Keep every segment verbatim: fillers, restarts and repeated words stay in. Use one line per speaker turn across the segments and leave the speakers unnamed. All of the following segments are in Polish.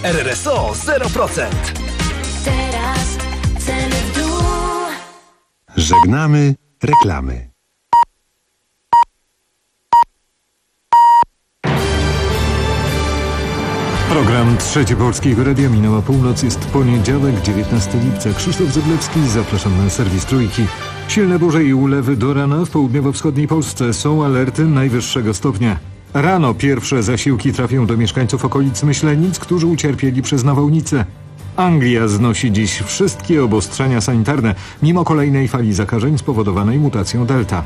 R R S O zero procent.
Teraz ceny w dół.
Żegnamy reklamy. Program Trzeci Polskiego Radia. Minęła północ, jest poniedziałek, dziewiętnastego lipca. Krzysztof Zyblewski, zapraszam na serwis Trójki. Silne burze i ulewy do rana w południowo-wschodniej Polsce. Są alerty najwyższego stopnia. Rano pierwsze zasiłki trafią do mieszkańców okolic Myślenic, którzy ucierpieli przez nawałnicę. Anglia znosi dziś wszystkie obostrzenia sanitarne, mimo kolejnej fali zakażeń spowodowanej mutacją Delta.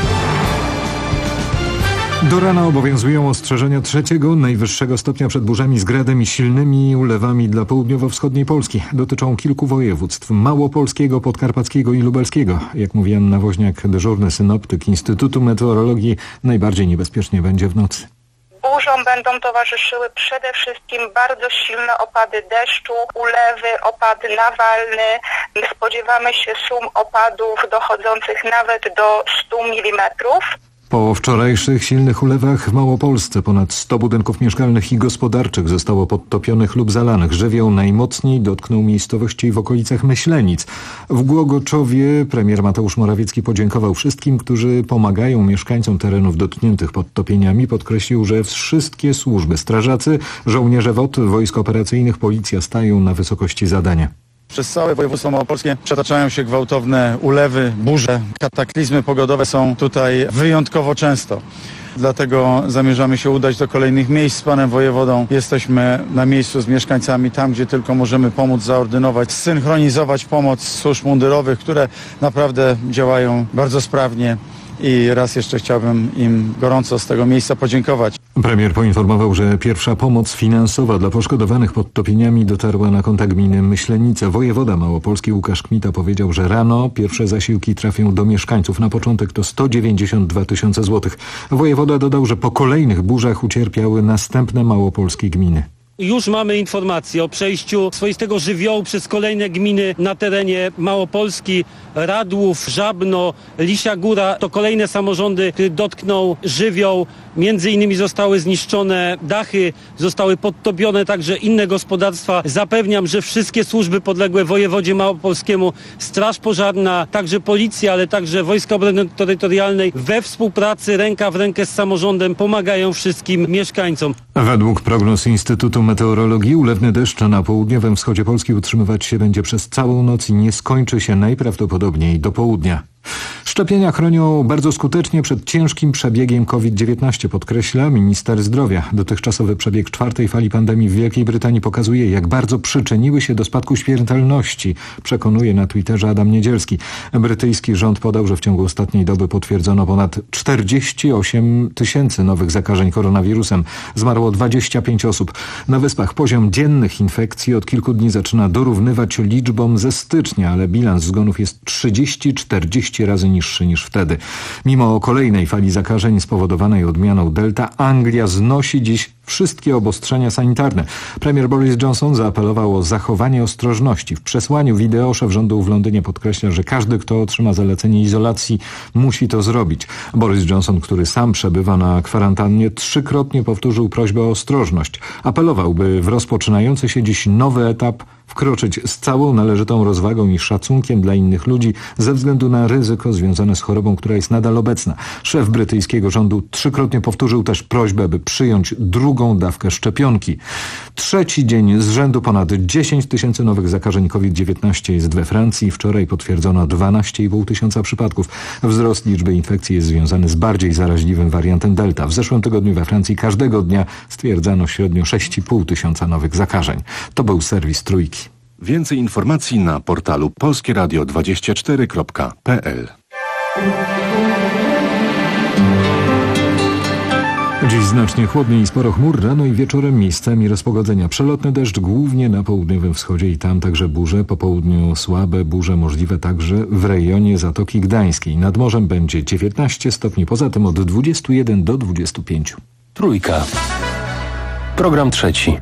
Do rana obowiązują ostrzeżenia trzeciego, najwyższego stopnia przed burzami z gradem i silnymi ulewami dla południowo-wschodniej Polski. Dotyczą kilku województw: małopolskiego, podkarpackiego i lubelskiego. Jak mówi Anna Woźniak, dyżurny synoptyk Instytutu Meteorologii, najbardziej niebezpiecznie będzie w nocy.
Burzom będą towarzyszyły przede wszystkim bardzo silne opady deszczu, ulewy, opad nawalny. Spodziewamy się sum opadów dochodzących nawet do stu milimetrów.
Po wczorajszych silnych ulewach w Małopolsce ponad sto budynków mieszkalnych i gospodarczych zostało podtopionych lub zalanych. Żywioł najmocniej dotknął miejscowości w okolicach Myślenic. W Głogoczowie premier Mateusz Morawiecki podziękował wszystkim, którzy pomagają mieszkańcom terenów dotkniętych podtopieniami. Podkreślił, że wszystkie służby, strażacy, żołnierze W O T, wojsk operacyjnych, policja stają na wysokości zadania.
Przez całe województwo małopolskie przetaczają się gwałtowne ulewy, burze. Kataklizmy pogodowe są tutaj wyjątkowo często. Dlatego zamierzamy się udać do kolejnych miejsc z panem wojewodą. Jesteśmy na miejscu z mieszkańcami, tam gdzie tylko możemy pomóc, zaordynować, zsynchronizować pomoc służb mundurowych, które naprawdę działają bardzo sprawnie. I raz jeszcze chciałbym im gorąco z tego miejsca podziękować.
Premier poinformował, że pierwsza pomoc finansowa dla poszkodowanych podtopieniami dotarła na konta gminy Myślenice. Wojewoda małopolski Łukasz Kmita powiedział, że rano pierwsze zasiłki trafią do mieszkańców. Na początek to sto dziewięćdziesiąt dwa tysiące złotych. Wojewoda dodał, że po kolejnych burzach ucierpiały następne małopolskie gminy.
Już mamy informację o przejściu swoistego żywiołu przez kolejne gminy na terenie Małopolski. Radłów, Żabno, Lisia Góra to kolejne samorządy, które dotknął żywioł. Między innymi zostały zniszczone dachy, zostały podtopione także inne gospodarstwa. Zapewniam, że wszystkie służby podległe wojewodzie małopolskiemu, Straż Pożarna, także Policja, ale także Wojska Obrony Terytorialnej we współpracy ręka w rękę z samorządem pomagają wszystkim mieszkańcom.
Według prognoz Instytutu Meteorologii ulewny deszcz na południowym wschodzie Polski utrzymywać się będzie przez całą noc i nie skończy się najprawdopodobniej do południa. Szczepienia chronią bardzo skutecznie przed ciężkim przebiegiem COVID dziewiętnaście, podkreśla minister zdrowia. Dotychczasowy przebieg czwartej fali pandemii w Wielkiej Brytanii pokazuje, jak bardzo przyczyniły się do spadku śmiertelności, przekonuje na Twitterze Adam Niedzielski. Brytyjski rząd podał, że w ciągu ostatniej doby potwierdzono ponad czterdzieści osiem tysięcy nowych zakażeń koronawirusem. Zmarło dwadzieścia pięć osób. Na Wyspach poziom dziennych infekcji od kilku dni zaczyna dorównywać liczbom ze stycznia, ale bilans zgonów jest trzydzieści czterdzieści razy niższy niż wtedy. Mimo kolejnej fali zakażeń spowodowanej odmianą Delta, Anglia znosi dziś wszystkie obostrzenia sanitarne. Premier Boris Johnson zaapelował o zachowanie ostrożności. W przesłaniu wideo szef rządu w Londynie podkreśla, że każdy, kto otrzyma zalecenie izolacji, musi to zrobić. Boris Johnson, który sam przebywa na kwarantannie, trzykrotnie powtórzył prośbę o ostrożność. Apelował, by w rozpoczynający się dziś nowy etap wkroczyć z całą należytą rozwagą i szacunkiem dla innych ludzi ze względu na ryzyko związane z chorobą, która jest nadal obecna. Szef brytyjskiego rządu trzykrotnie powtórzył też prośbę, by przyjąć drugą dawkę szczepionki. Trzeci dzień z rzędu ponad dziesięć tysięcy nowych zakażeń COVID dziewiętnaście jest we Francji. Wczoraj potwierdzono dwanaście i pół tysiąca przypadków. Wzrost liczby infekcji jest związany z bardziej zaraźliwym wariantem Delta. W zeszłym tygodniu we Francji każdego dnia stwierdzano średnio sześć i pół tysiąca nowych zakażeń. To był serwis Trójki.
Więcej informacji na portalu polskie radio dwadzieścia cztery kropka p l.
Dziś znacznie chłodniej i sporo chmur, rano i wieczorem miejscami rozpogodzenia. Przelotny deszcz głównie na południowym wschodzie i tam także burze. Po południu słabe burze możliwe także w rejonie Zatoki Gdańskiej. Nad morzem będzie dziewiętnaście stopni, poza tym od dwudziestu jeden do dwudziestu pięciu.
Trójka. Program trzeci.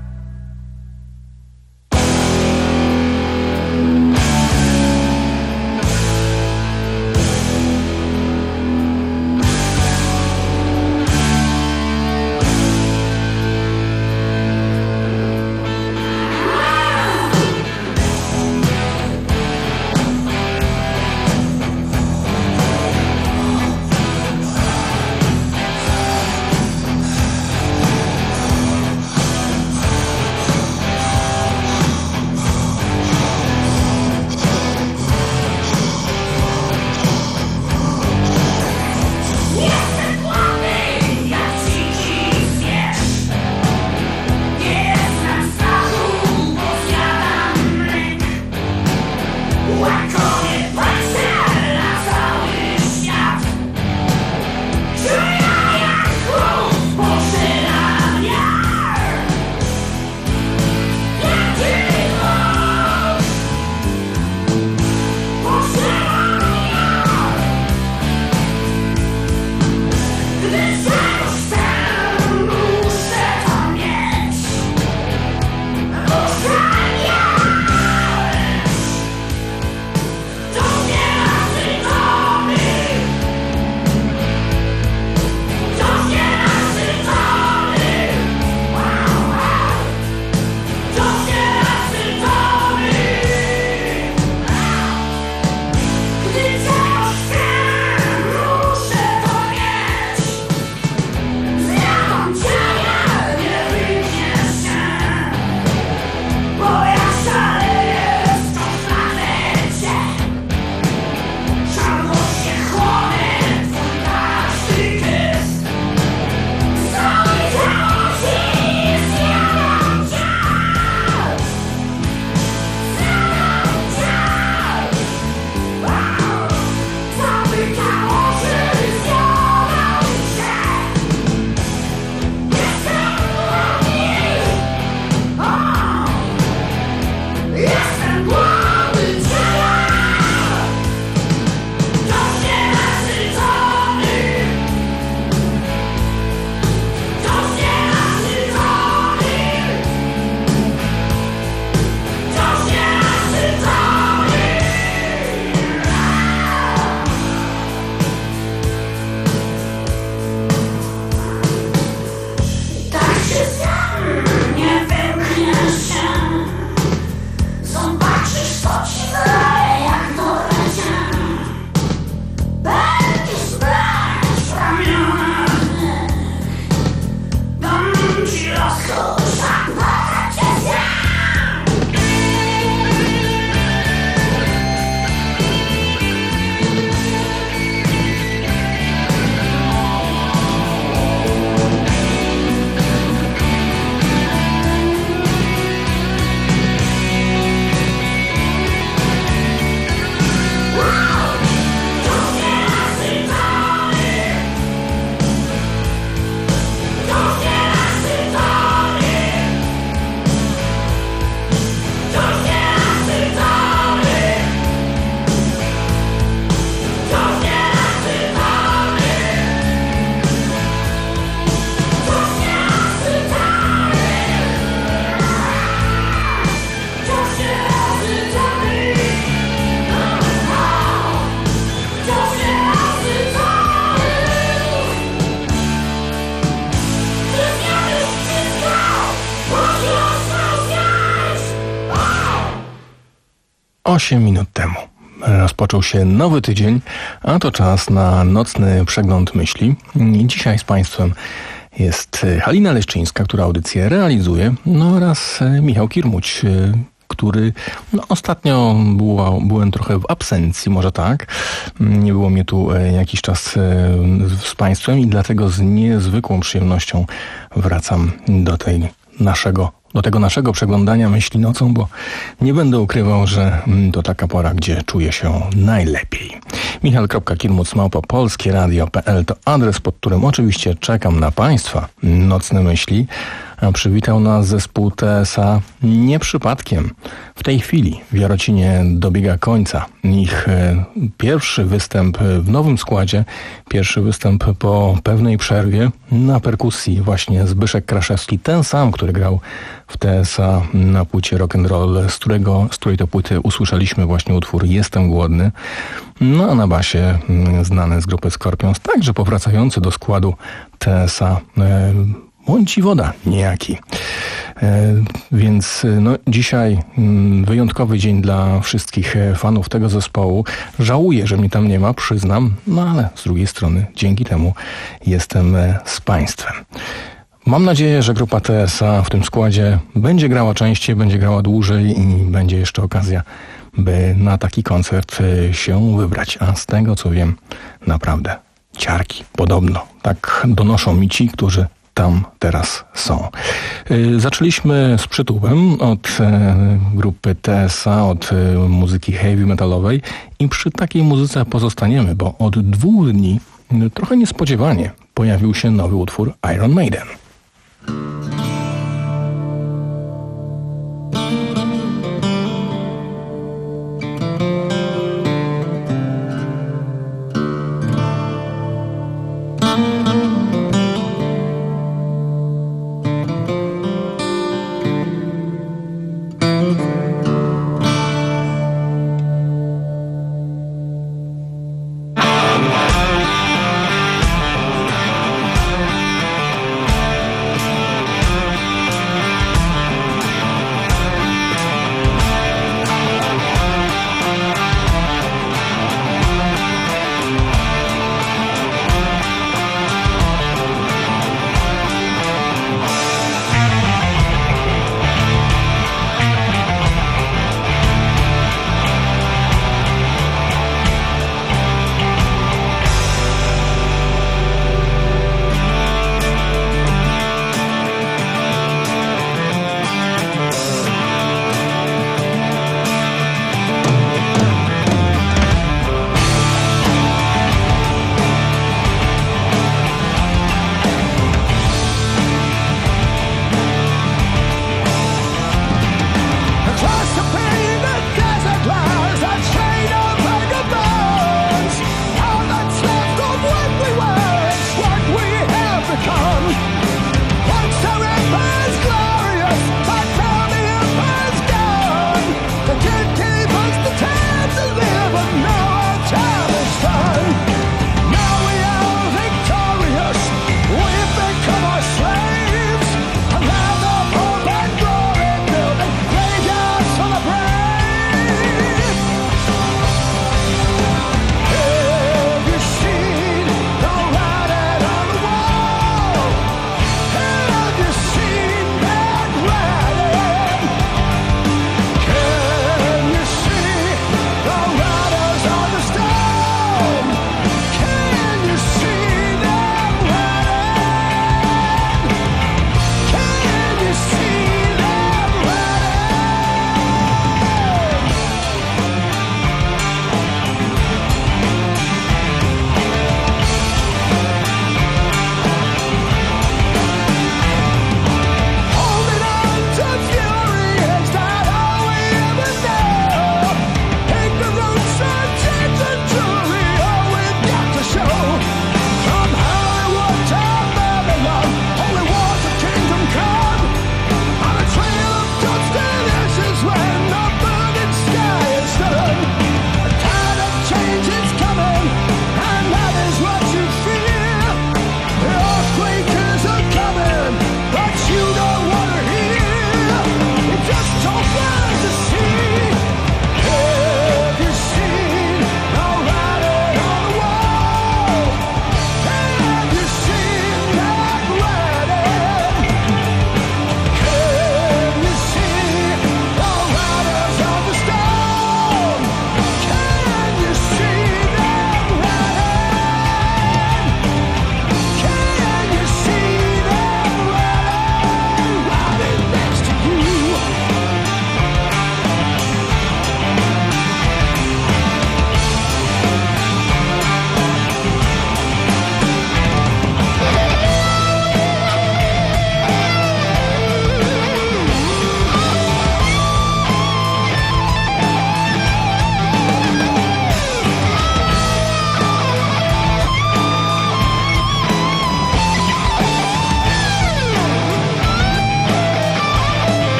osiem minut temu rozpoczął się nowy tydzień, a to czas na nocny przegląd myśli. I dzisiaj z Państwem jest Halina Leszczyńska, która audycję realizuje, no oraz Michał Kirmuć, który no, ostatnio było, byłem trochę w absencji, może tak. Nie było mnie tu jakiś czas z Państwem i dlatego z niezwykłą przyjemnością wracam do tej naszego do tego naszego przeglądania myśli nocą, bo nie będę ukrywał, że to taka pora, gdzie czuję się najlepiej. michał kropka kirmuc małpa polskie radio kropka p l to adres, pod którym oczywiście czekam na Państwa nocne myśli. A przywitał nas zespół T S A nie przypadkiem. W tej chwili w Jarocinie dobiega końca ich pierwszy występ w nowym składzie, pierwszy występ po pewnej przerwie. Na perkusji właśnie Zbyszek Kraszewski, ten sam, który grał w T S A na płycie Rock'n'Roll, z którego, z której to płyty usłyszeliśmy właśnie utwór Jestem głodny. No a na basie znany z grupy Scorpions, także powracający do składu T S A Mąci woda niejaki. E, więc no, dzisiaj m, wyjątkowy dzień dla wszystkich fanów tego zespołu. Żałuję, że mnie tam nie ma, przyznam, no ale z drugiej strony dzięki temu jestem z Państwem. Mam nadzieję, że grupa T S A w tym składzie będzie grała częściej, będzie grała dłużej i będzie jeszcze okazja, by na taki koncert się wybrać. A z tego co wiem, naprawdę ciarki podobno. Tak donoszą mi ci, którzy tam teraz są. Zaczęliśmy z przytupem od grupy T S A, od muzyki heavy metalowej i przy takiej muzyce pozostaniemy, bo od dwóch dni trochę niespodziewanie pojawił się nowy utwór Iron Maiden.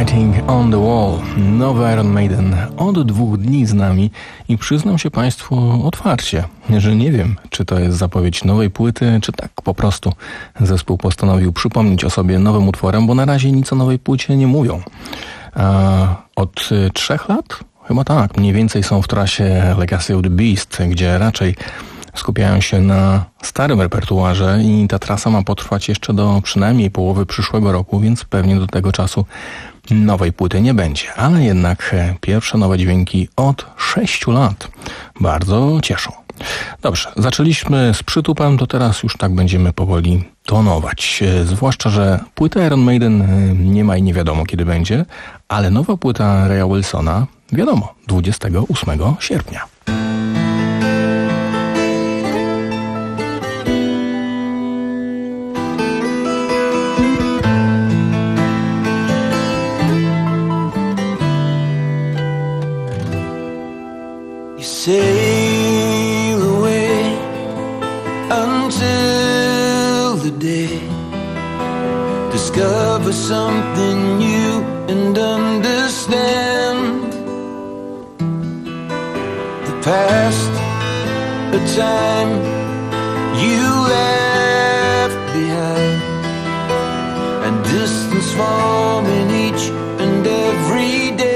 Writing on the Wall, nowy Iron Maiden, od dwóch dni z nami i przyznam się Państwu otwarcie, że nie wiem, czy to jest zapowiedź nowej płyty, czy tak po prostu zespół postanowił przypomnieć o sobie nowym utworem, bo na razie nic o nowej płycie nie mówią. A od trzech lat? Chyba tak, mniej więcej są w trasie Legacy of the Beast, gdzie raczej skupiają się na starym repertuarze i ta trasa ma potrwać jeszcze do przynajmniej połowy przyszłego roku, więc pewnie do tego czasu nowej płyty nie będzie. Ale jednak pierwsze nowe dźwięki od sześciu lat bardzo cieszą. Dobrze, zaczęliśmy z przytupem, to teraz już tak będziemy powoli tonować. Zwłaszcza, że płyta Iron Maiden nie ma i nie wiadomo kiedy będzie, ale nowa płyta Raya Wilsona wiadomo, dwudziestego ósmego sierpnia.
Sail away until the day, discover something new and understand the past, a time you left behind, and distance forming each and every day.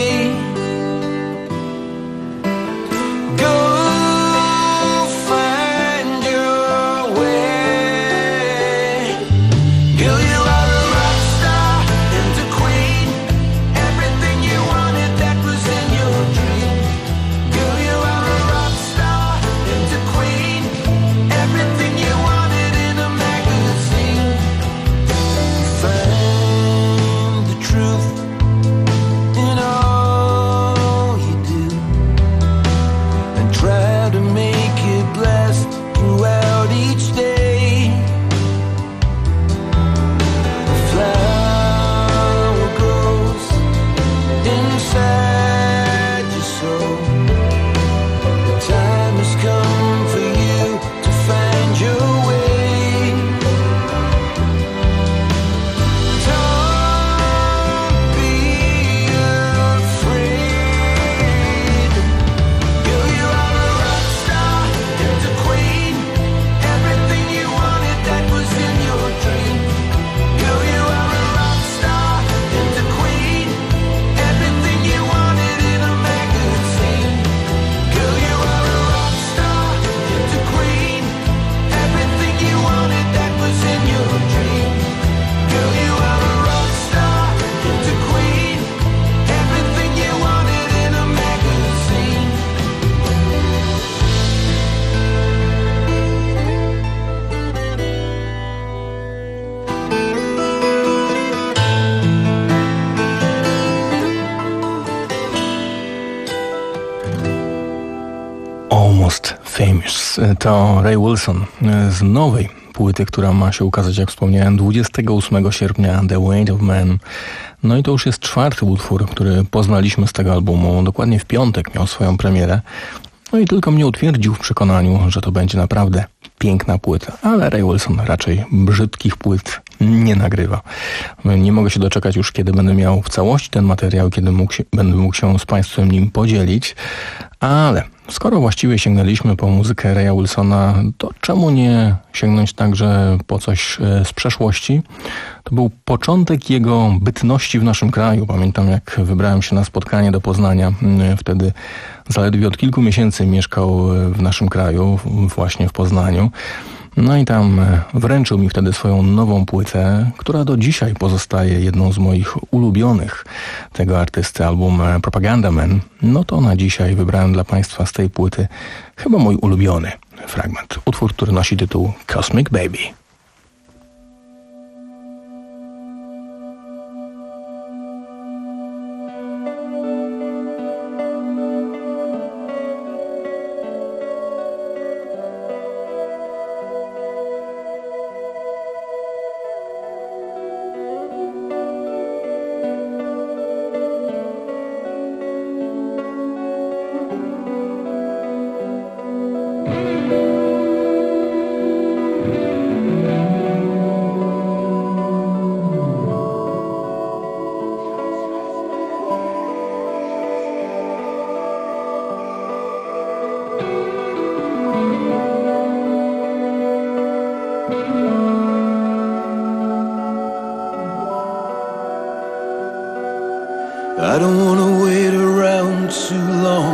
Famous. To Ray Wilson z nowej płyty, która ma się ukazać, jak wspomniałem, dwudziestego ósmego sierpnia, The Weight of Man. No i to już jest czwarty utwór, który poznaliśmy z tego albumu. Dokładnie w piątek miał swoją premierę. No i tylko mnie utwierdził w przekonaniu, że to będzie naprawdę piękna płyta. Ale Ray Wilson raczej brzydkich płyt nie nagrywa. Nie mogę się doczekać już, kiedy będę miał w całości ten materiał, kiedy mógł się, będę mógł się z Państwem nim podzielić. Ale skoro właściwie sięgnęliśmy po muzykę Raya Wilsona, to czemu nie sięgnąć także po coś z przeszłości? To był początek jego bytności w naszym kraju. Pamiętam, jak wybrałem się na spotkanie do Poznania. Wtedy zaledwie od kilku miesięcy mieszkał w naszym kraju, właśnie w Poznaniu. No i tam wręczył mi wtedy swoją nową płytę, która do dzisiaj pozostaje jedną z moich ulubionych tego artysty, album Propaganda Man. No to na dzisiaj wybrałem dla Państwa z tej płyty chyba mój ulubiony fragment. Utwór, który nosi tytuł Cosmic Baby.
I don't wanna wait around too long.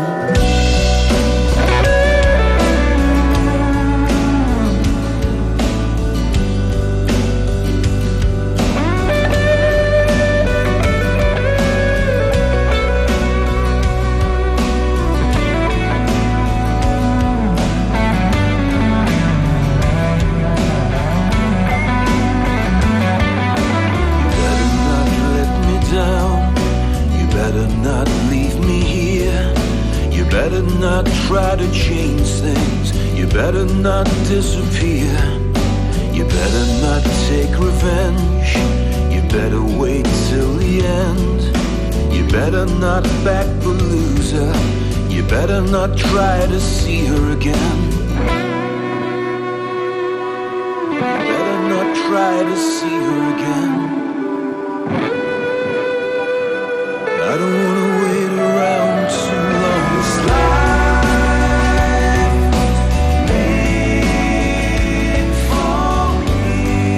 better not try to change things. You better not disappear. You better not take revenge. You better wait till the end. You better not back the loser. You better not try to see her again. You better not try to see her again. I don't wanna wait around too long. This life made for me.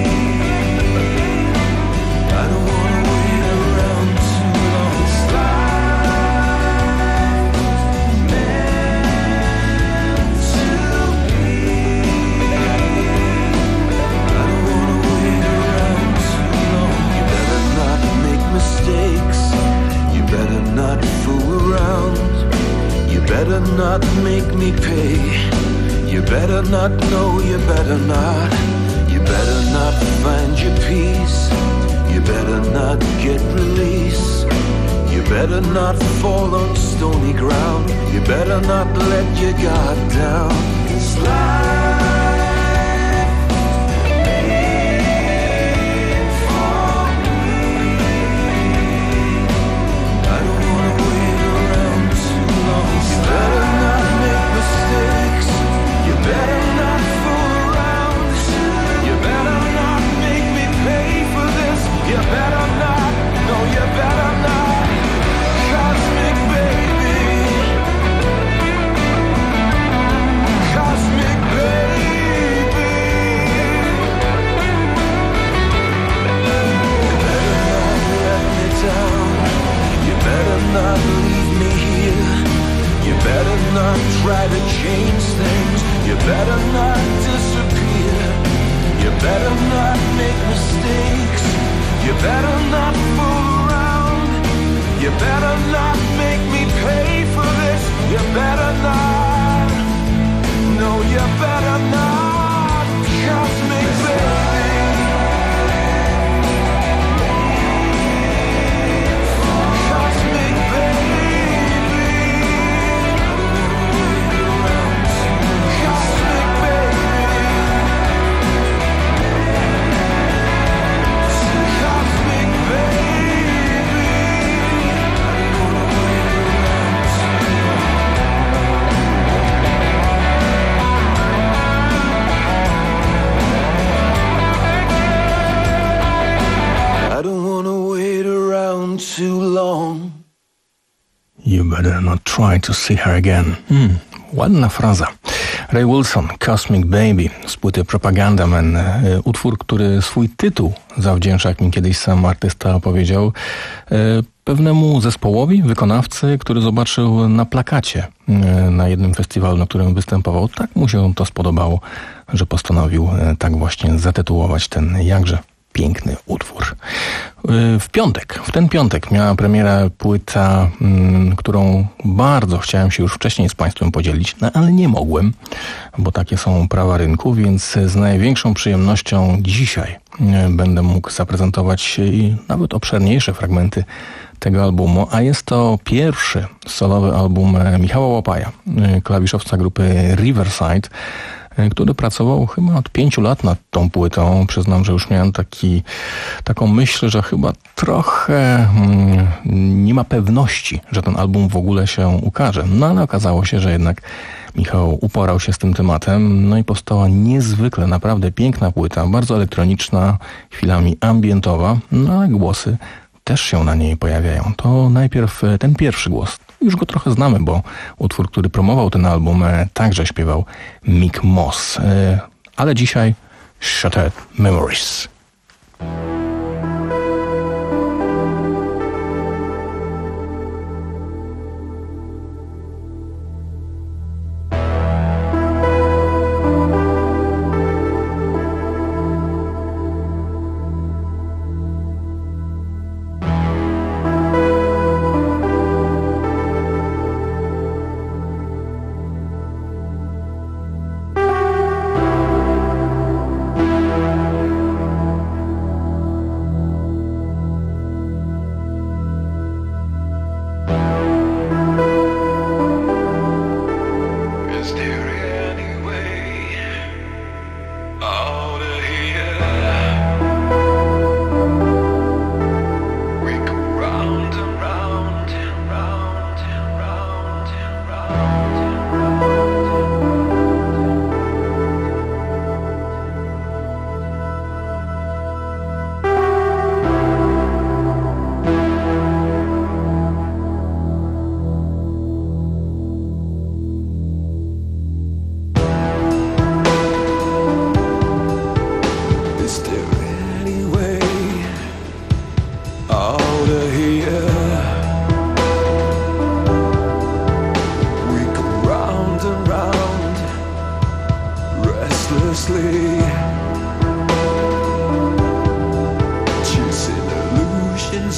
I don't wanna wait around too long. This life meant to be. I don't wanna wait around too long. You better not make mistakes. You better not fool around. You better not make me pay. You better not know, you better not. You better not find your peace. You better not get release. You better not fall on stony ground. You better not let your guard down. 'Cause life try to change things. You better not disappear. You better not make mistakes. You better not fool around. You better not make me pay for this. You better not. No, you better not. Cosmic baby. Cosmic baby. I don't wanna wait around too long.
You better not try to see her again. Hmm, ładna fraza. Ray Wilson, Cosmic Baby z płyty Propaganda Man. Utwór, który swój tytuł zawdzięcza, jak mi kiedyś sam artysta powiedział, pewnemu zespołowi, wykonawcy, który zobaczył na plakacie na jednym festiwalu, na którym występował. Tak mu się to spodobało, że postanowił tak właśnie zatytułować ten jakże piękny utwór. W piątek, w ten piątek miała premierę płyta, m, którą bardzo chciałem się już wcześniej z Państwem podzielić, no, ale nie mogłem, bo takie są prawa rynku, więc z największą przyjemnością dzisiaj będę mógł zaprezentować nawet obszerniejsze fragmenty tego albumu, a jest to pierwszy solowy album Michała Łapaja, klawiszowca grupy Riverside, który pracował chyba od pięciu lat nad tą płytą. Przyznam, że już miałem taki, taką myśl, że chyba trochę mm, nie ma pewności, że ten album w ogóle się ukaże. No ale okazało się, że jednak Michał uporał się z tym tematem, no i powstała niezwykle, naprawdę piękna płyta, bardzo elektroniczna, chwilami ambientowa, no ale głosy też się na niej pojawiają. To najpierw ten pierwszy głos. Już go trochę znamy, bo utwór, który promował ten album, także śpiewał Mick Moss. Ale dzisiaj Shattered Memories.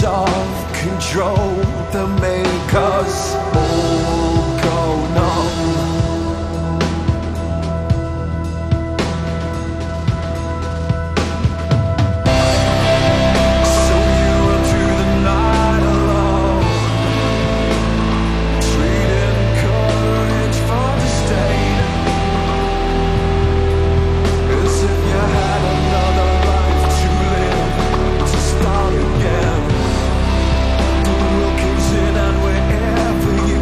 lose of control that make us all go numb.
And wherever you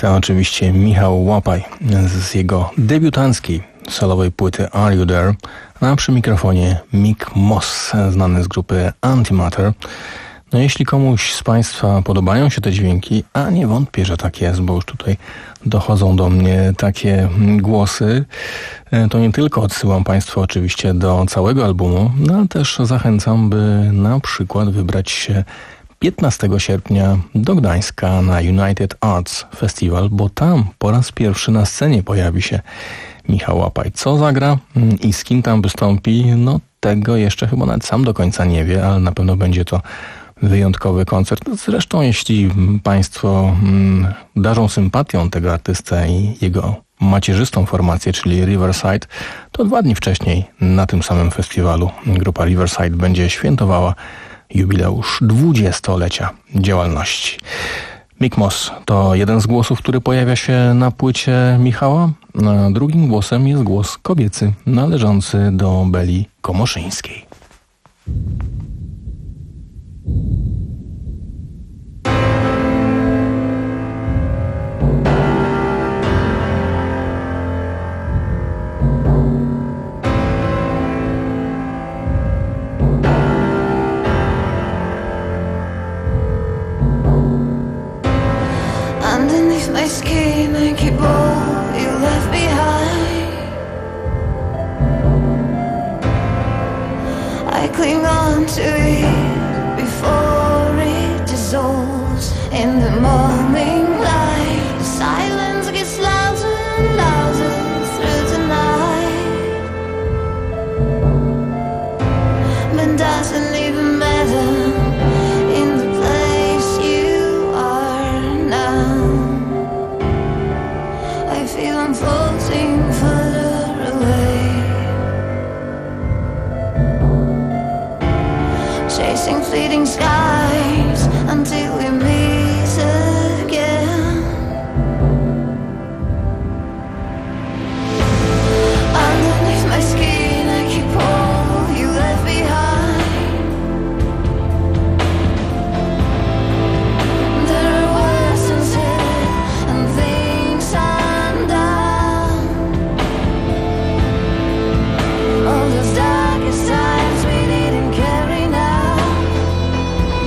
muzyka oczywiście Michał Łapaj z jego debiutanckiej solowej płyty Are You There? A przy mikrofonie Mick Moss, znany z grupy Antimatter. No jeśli komuś z Państwa podobają się te dźwięki, a nie wątpię, że tak jest, bo już tutaj dochodzą do mnie takie głosy, to nie tylko odsyłam Państwa oczywiście do całego albumu, no ale też zachęcam, by na przykład wybrać się piętnastego sierpnia do Gdańska na United Arts Festival, bo tam po raz pierwszy na scenie pojawi się Michał Łapaj. Co zagra i z kim tam wystąpi, no tego jeszcze chyba nawet sam do końca nie wie, ale na pewno będzie to wyjątkowy koncert. Zresztą jeśli Państwo mm, darzą sympatią tego artystę i jego macierzystą formację, czyli Riverside, to dwa dni wcześniej na tym samym festiwalu grupa Riverside będzie świętowała jubileusz dwudziestolecia działalności. Mick Moss to jeden z głosów, który pojawia się na płycie Michała, a drugim głosem jest głos kobiecy należący do Beli Komoszyńskiej.
Underneath my skin I keep all you left behind. I cling on to it before it dissolves in the morning light. The silence gets louder and louder through the night, but doesn't even matter in the place you are now. I feel I'm floating further away, chasing fleeting skies until we meet again. Underneath my skin I keep all you left behind. There are words unsaid and things undone. All those darkest times we didn't carry now.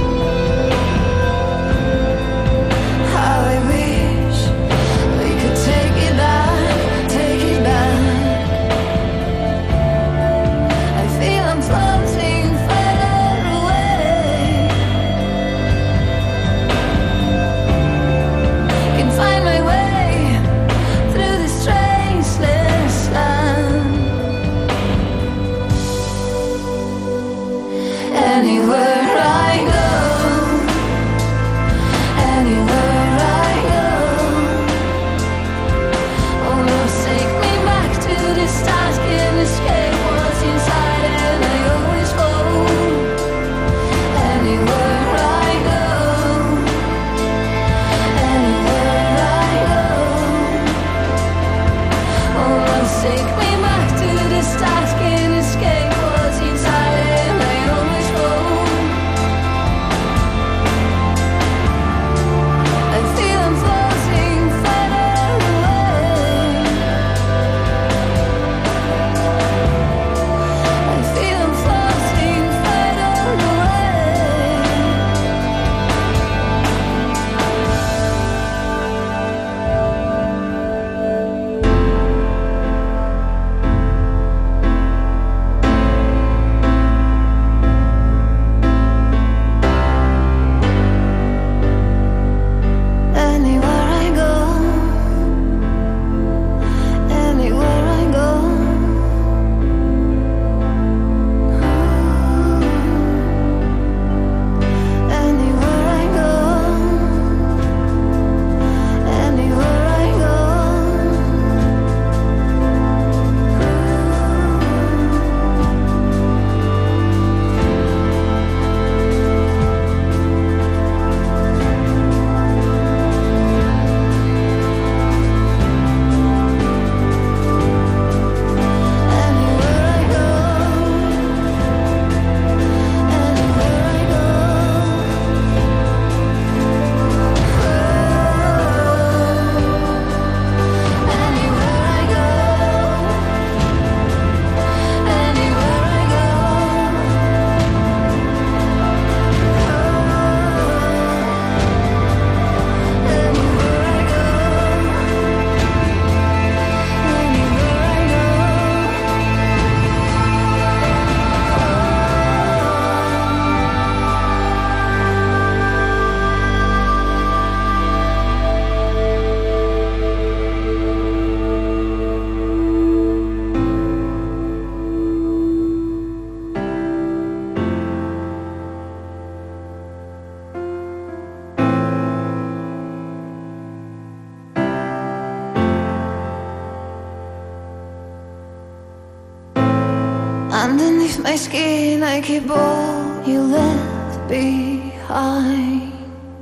underneath my skin I keep all you left behind.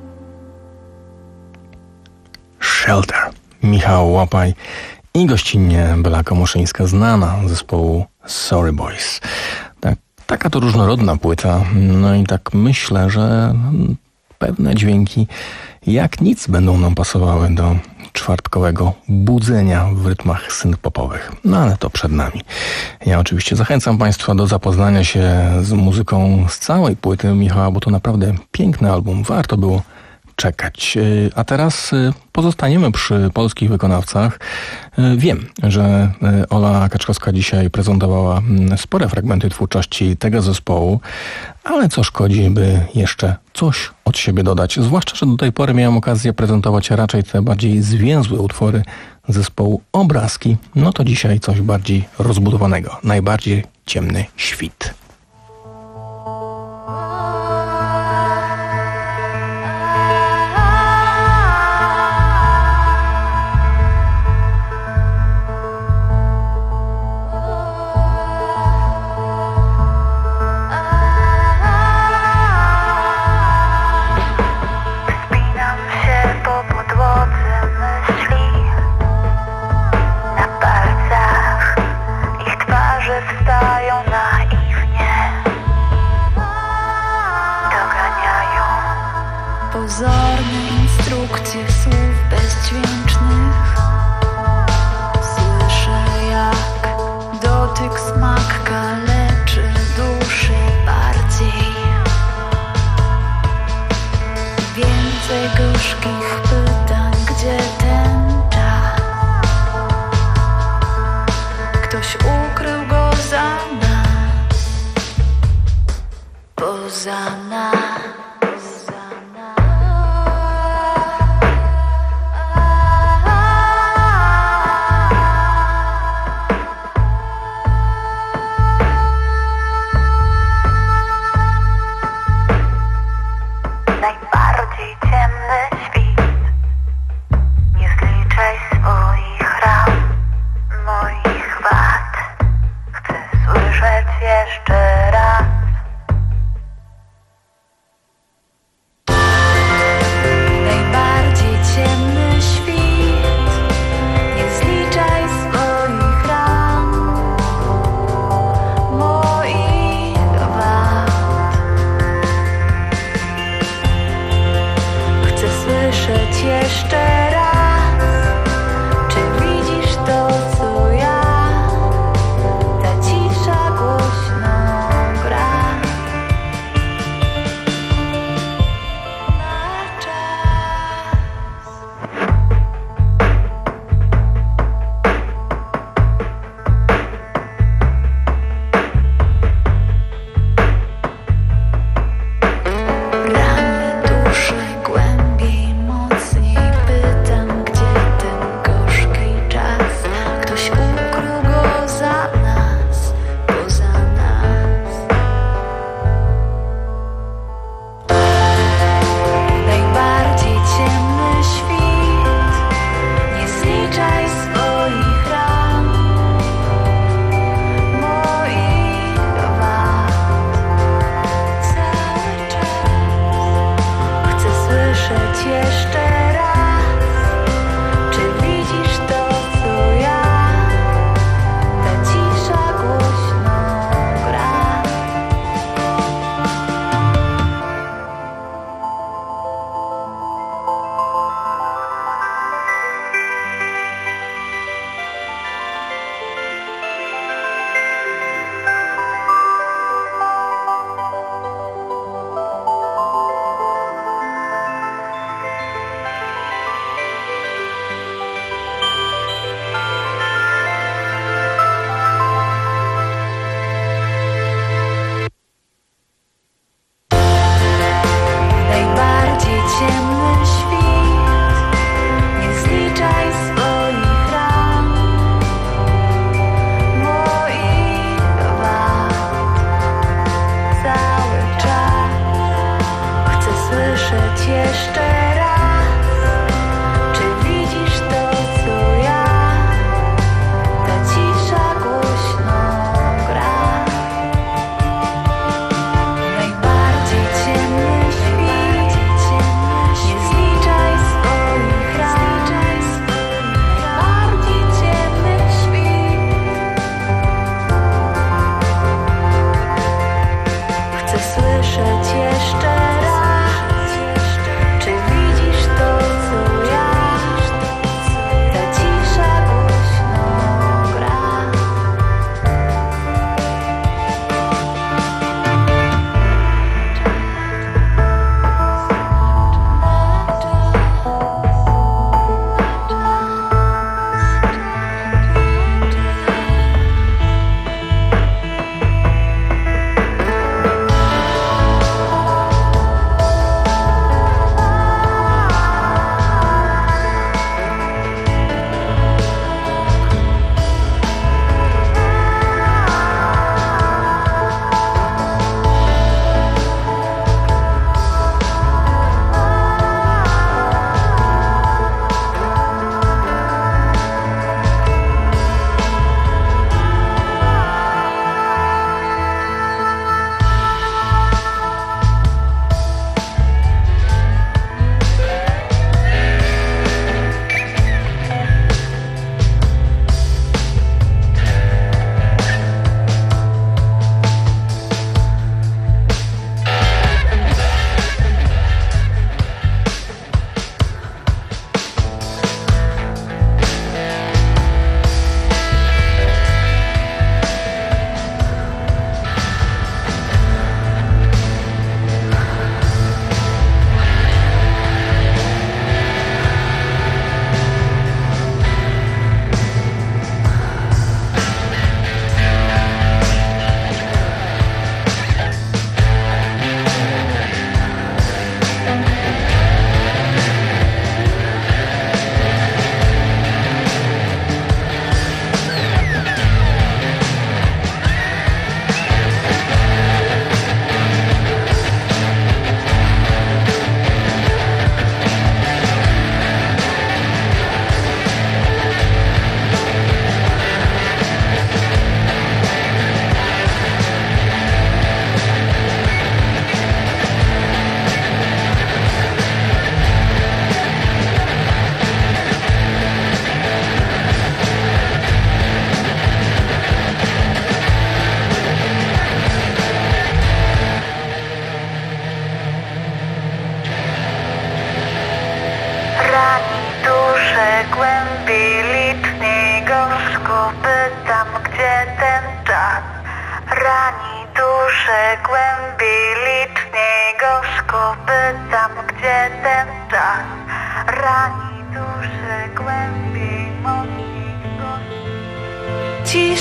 Shelter. Michał Łapaj i gościnnie Bela Komoszyńska, znana z zespołu Sorry Boys. Tak, taka to różnorodna płyta. No i tak myślę, że pewne dźwięki jak nic będą nam pasowały do czwartkowego budzenia w rytmach synth-popowych. No ale to przed nami. Ja oczywiście zachęcam Państwa do zapoznania się z muzyką z całej płyty Michała, bo to naprawdę piękny album. Warto było czekać. A teraz pozostaniemy przy polskich wykonawcach. Wiem, że Ola Kaczkowska dzisiaj prezentowała spore fragmenty twórczości tego zespołu, ale co szkodzi, by jeszcze coś od siebie dodać. Zwłaszcza, że do tej pory miałem okazję prezentować raczej te bardziej zwięzłe utwory zespołu Obrazki. No to dzisiaj coś bardziej rozbudowanego. Najbardziej ciemny świt.
Wstają naiwnie.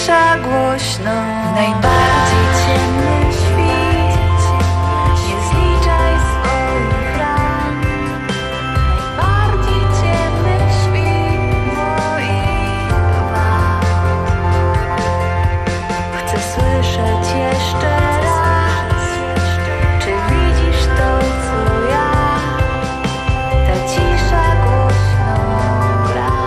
cisza głośno. Najbardziej ciemny świt, nie zliczaj swoich ran. Najbardziej ciemny świt moich wad. Chcę słyszeć jeszcze raz, czy widzisz to, co ja? Ta cisza głośno gra.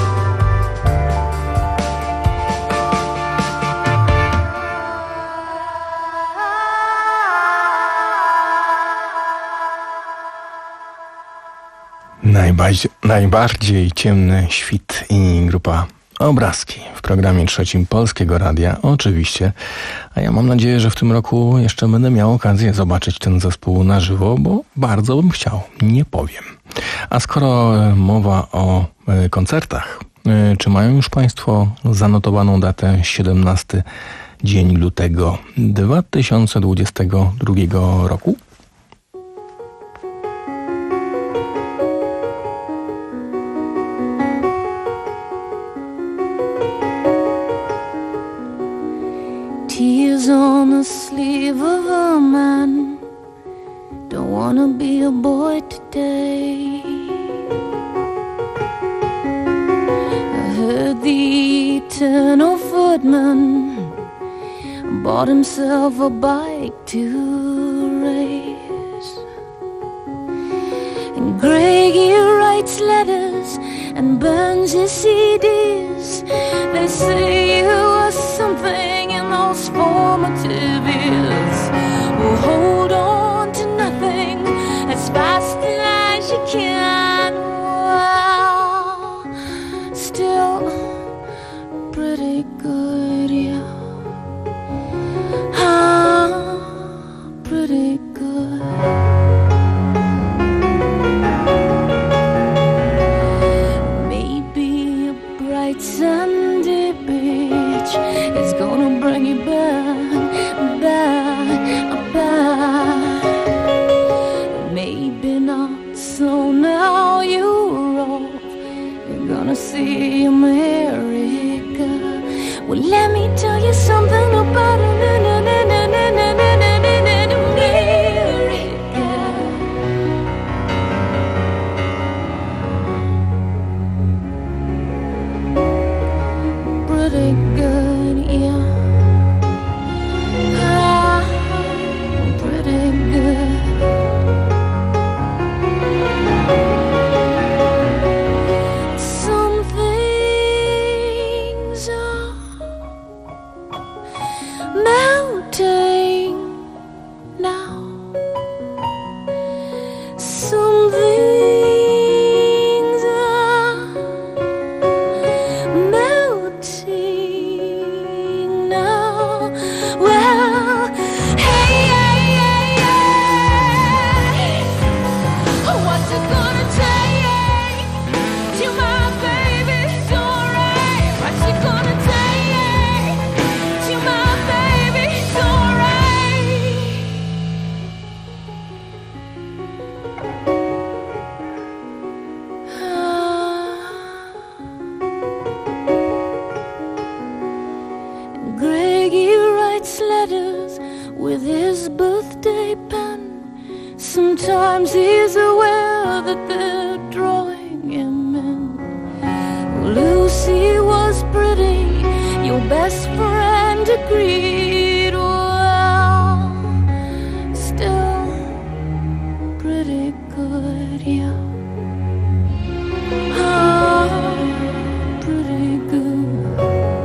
Najbardziej, najbardziej ciemny świt i grupa Obrazki w programie trzecim Polskiego Radia, oczywiście. A ja mam nadzieję, że w tym roku jeszcze będę miał okazję zobaczyć ten zespół na żywo, bo bardzo bym chciał, nie powiem. A skoro mowa o koncertach, czy mają już Państwo zanotowaną datę siedemnasty dzień lutego dwa tysiące dwudziestego drugiego roku?
Tears on the sleeve of a man. Don't wanna be a boy today. I heard the eternal footman bought himself a bike to race. And Greggy writes letters and burns his C Ds. They say you were something in those formative years. Well, hold on to nothing as fast as you can. Well, still pretty good, yeah. Ah, pretty good. Maybe a bright Sunday beach is gonna bring you back, back, back. Maybe not, so now you're off. You're gonna see America. Well, let me tell you something about America. Pretty good, yeah. Ah, pretty good. Some things are melting now. Some things are melting now. Well, hey, hey, hey, hey. What's it gonna take till my baby's alright? What's it gonna take till my baby's alright? Greggy writes letters with his birthday pen. Sometimes he's aware that they're drawing him in. Lucy was pretty, your best friend agreed. Well, still pretty good, yeah. Ah, pretty good.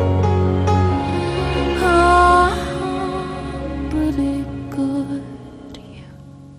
Ah, pretty good, yeah.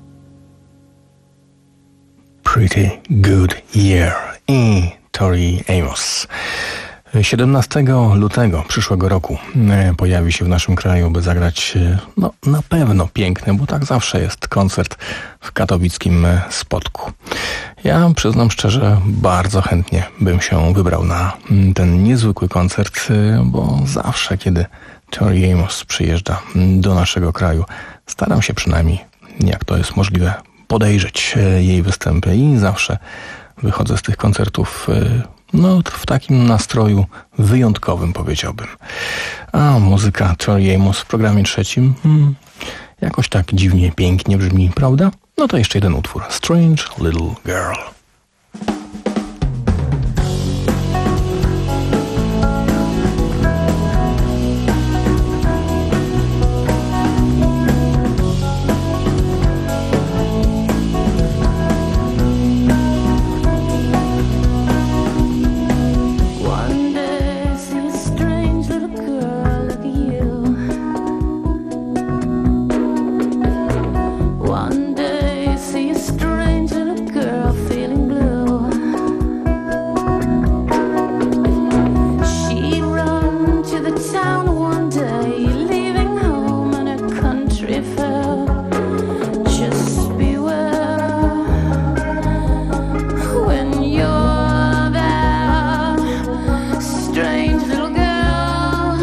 Pretty Good Year i Tori Amos. siedemnastego lutego przyszłego roku pojawi się w naszym kraju, by zagrać no na pewno piękny, bo tak zawsze jest, koncert w katowickim Spodku. Ja przyznam szczerze, bardzo chętnie bym się wybrał na ten niezwykły koncert, bo zawsze, kiedy Tori Amos przyjeżdża do naszego kraju, staram się przynajmniej, jak to jest możliwe, podejrzeć jej występy i zawsze wychodzę z tych koncertów No, w takim nastroju wyjątkowym, powiedziałbym. A muzyka Tori Amos w programie trzecim hmm, jakoś tak dziwnie, pięknie brzmi, prawda? No to jeszcze jeden utwór. Strange Little Girl.
One day, see a strange little girl feeling blue. She ran to the town one day, leaving home in a country fair. Just beware when you're there, strange little girl.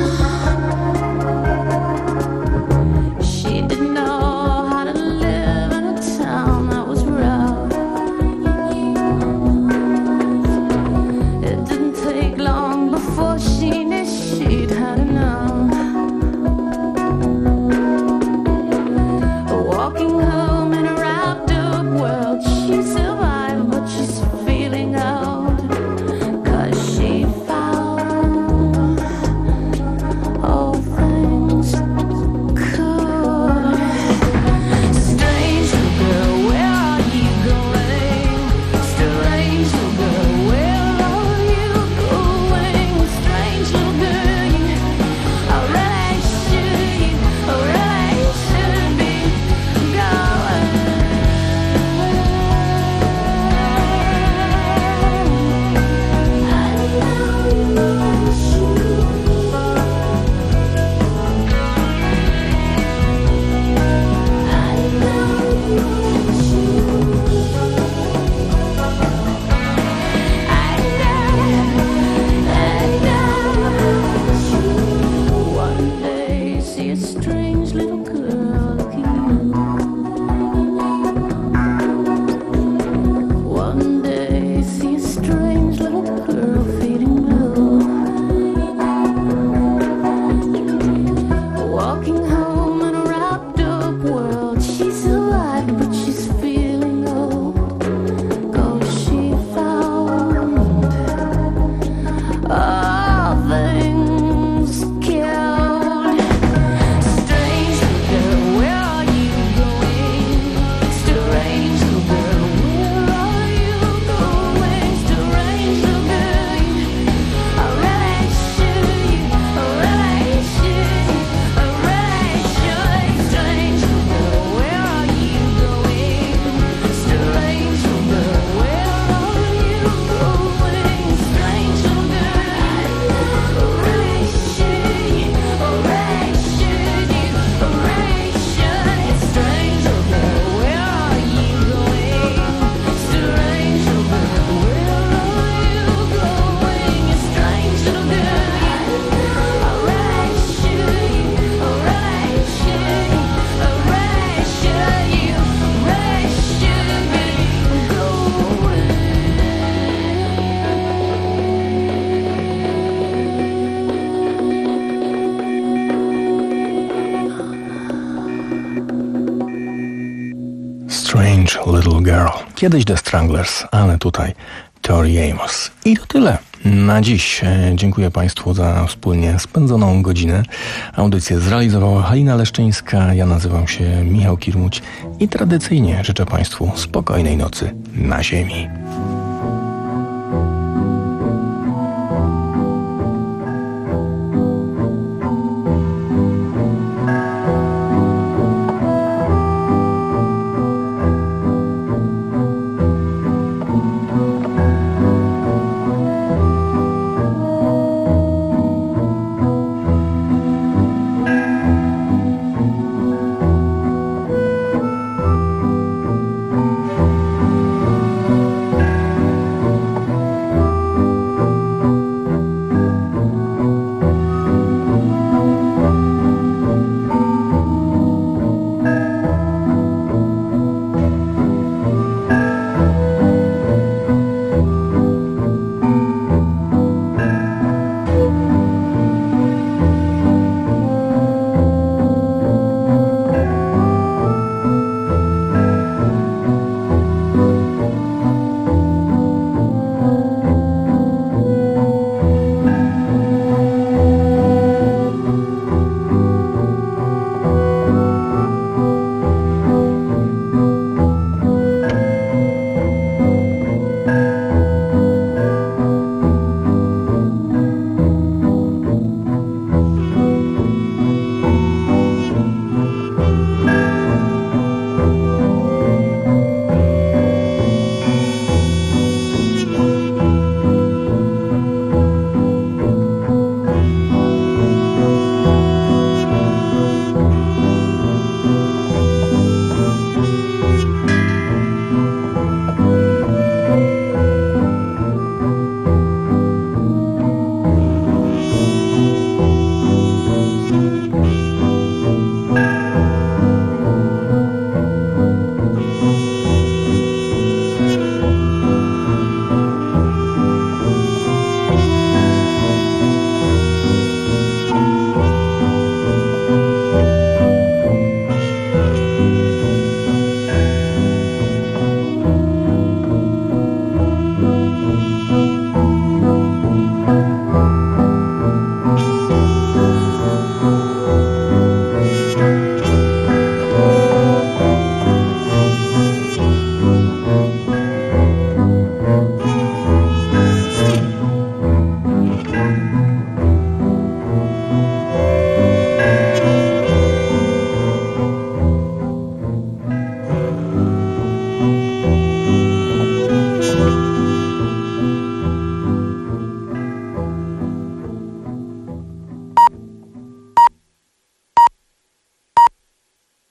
She didn't know
Strange Little Girl. Kiedyś The Stranglers, ale tutaj Tori Amos. I to tyle na dziś. Dziękuję Państwu za wspólnie spędzoną godzinę. Audycję zrealizowała Halina Leszczyńska. Ja nazywam się Michał Kirmuć i tradycyjnie życzę Państwu spokojnej nocy na ziemi.